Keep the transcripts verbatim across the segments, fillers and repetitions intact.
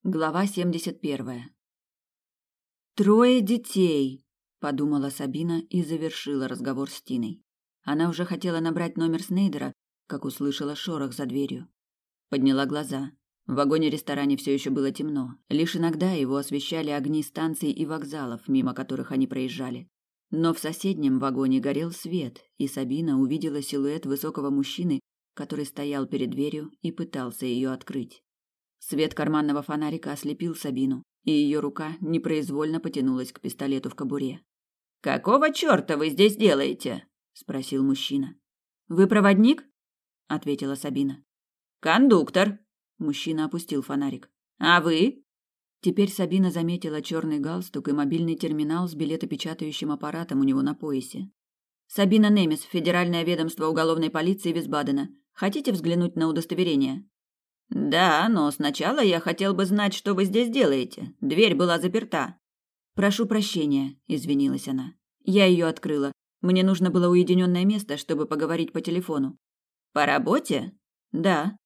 Глава семьдесят первая. «Трое детей!» – подумала Сабина и завершила разговор с Тиной. Она уже хотела набрать номер Снейдера, как услышала шорох за дверью. Подняла глаза. В вагоне-ресторане все еще было темно. Лишь иногда его освещали огни станций и вокзалов, мимо которых они проезжали. Но в соседнем вагоне горел свет, и Сабина увидела силуэт высокого мужчины, который стоял перед дверью и пытался ее открыть. Свет карманного фонарика ослепил Сабину, и ее рука непроизвольно потянулась к пистолету в кобуре. «Какого черта вы здесь делаете?» – спросил мужчина. «Вы проводник?» – ответила Сабина. «Кондуктор», – мужчина опустил фонарик. «А вы?» Теперь Сабина заметила черный галстук и мобильный терминал с билетопечатающим аппаратом у него на поясе. «Сабина Немес, Федеральное ведомство уголовной полиции Висбадена. Хотите взглянуть на удостоверение?» «Да, но сначала я хотел бы знать, что вы здесь делаете. Дверь была заперта». «Прошу прощения», – извинилась она. «Я ее открыла. Мне нужно было уединенное место, чтобы поговорить по телефону». «По работе?» «Да».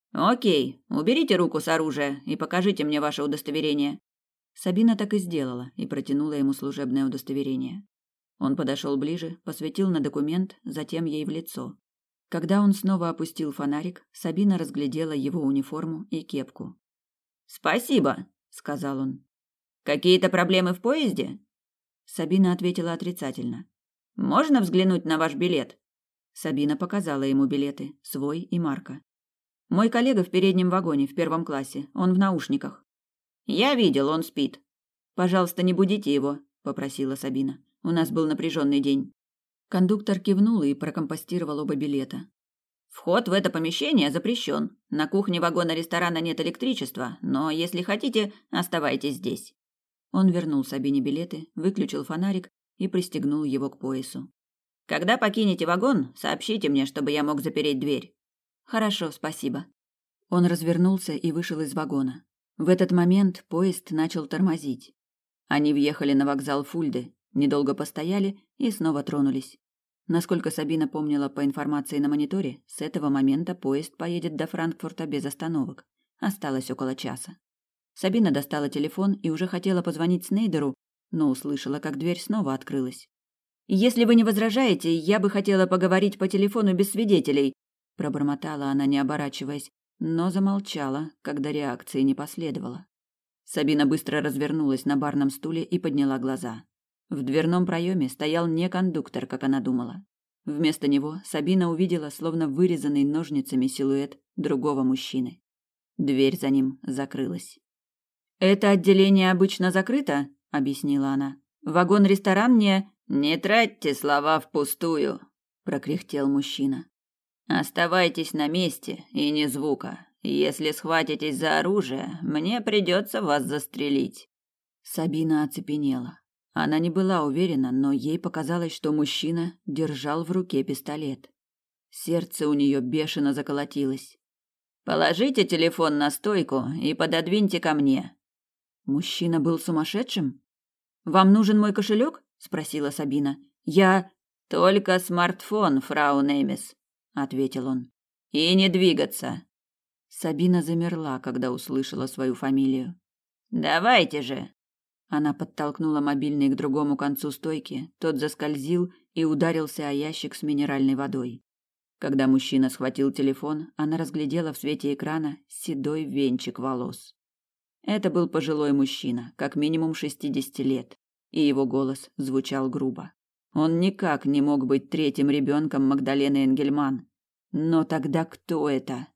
«Окей, уберите руку с оружия и покажите мне ваше удостоверение». Сабина так и сделала и протянула ему служебное удостоверение. Он подошел ближе, посветил на документ, затем ей в лицо. Когда он снова опустил фонарик, Сабина разглядела его униформу и кепку. «Спасибо», — сказал он. «Какие-то проблемы в поезде?» Сабина ответила отрицательно. «Можно взглянуть на ваш билет?» Сабина показала ему билеты, свой и Марка. «Мой коллега в переднем вагоне, в первом классе. Он в наушниках». «Я видел, он спит». «Пожалуйста, не будите его», — попросила Сабина. «У нас был напряженный день». Кондуктор кивнул и прокомпостировал оба билета. «Вход в это помещение запрещен. На кухне вагона-ресторана нет электричества, но, если хотите, оставайтесь здесь». Он вернул Сабине билеты, выключил фонарик и пристегнул его к поясу. «Когда покинете вагон, сообщите мне, чтобы я мог запереть дверь». «Хорошо, спасибо». Он развернулся и вышел из вагона. В этот момент поезд начал тормозить. Они въехали на вокзал Фульды, недолго постояли и снова тронулись. Насколько Сабина помнила по информации на мониторе, с этого момента поезд поедет до Франкфурта без остановок. Осталось около часа. Сабина достала телефон и уже хотела позвонить Снейдеру, но услышала, как дверь снова открылась. «Если вы не возражаете, я бы хотела поговорить по телефону без свидетелей», пробормотала она, не оборачиваясь, но замолчала, когда реакции не последовало. Сабина быстро развернулась на барном стуле и подняла глаза. В дверном проеме стоял не кондуктор, как она думала. Вместо него Сабина увидела словно вырезанный ножницами силуэт другого мужчины. Дверь за ним закрылась. «Это отделение обычно закрыто», — объяснила она. «Вагон-ресторан не...» «Не тратьте слова впустую», — прокряхтел мужчина. «Оставайтесь на месте и ни звука. Если схватитесь за оружие, мне придется вас застрелить». Сабина оцепенела. Она не была уверена, но ей показалось, что мужчина держал в руке пистолет. Сердце у нее бешено заколотилось. «Положите телефон на стойку и пододвиньте ко мне». Мужчина был сумасшедшим? «Вам нужен мой кошелек?» – спросила Сабина. «Я...» «Только смартфон, фрау Немес», – ответил он. «И не двигаться». Сабина замерла, когда услышала свою фамилию. «Давайте же». Она подтолкнула мобильный к другому концу стойки, тот заскользил и ударился о ящик с минеральной водой. Когда мужчина схватил телефон, она разглядела в свете экрана седой венчик волос. Это был пожилой мужчина, как минимум шестидесяти лет, и его голос звучал грубо. Он никак не мог быть третьим ребенком Магдалены Энгельман. Но тогда кто это?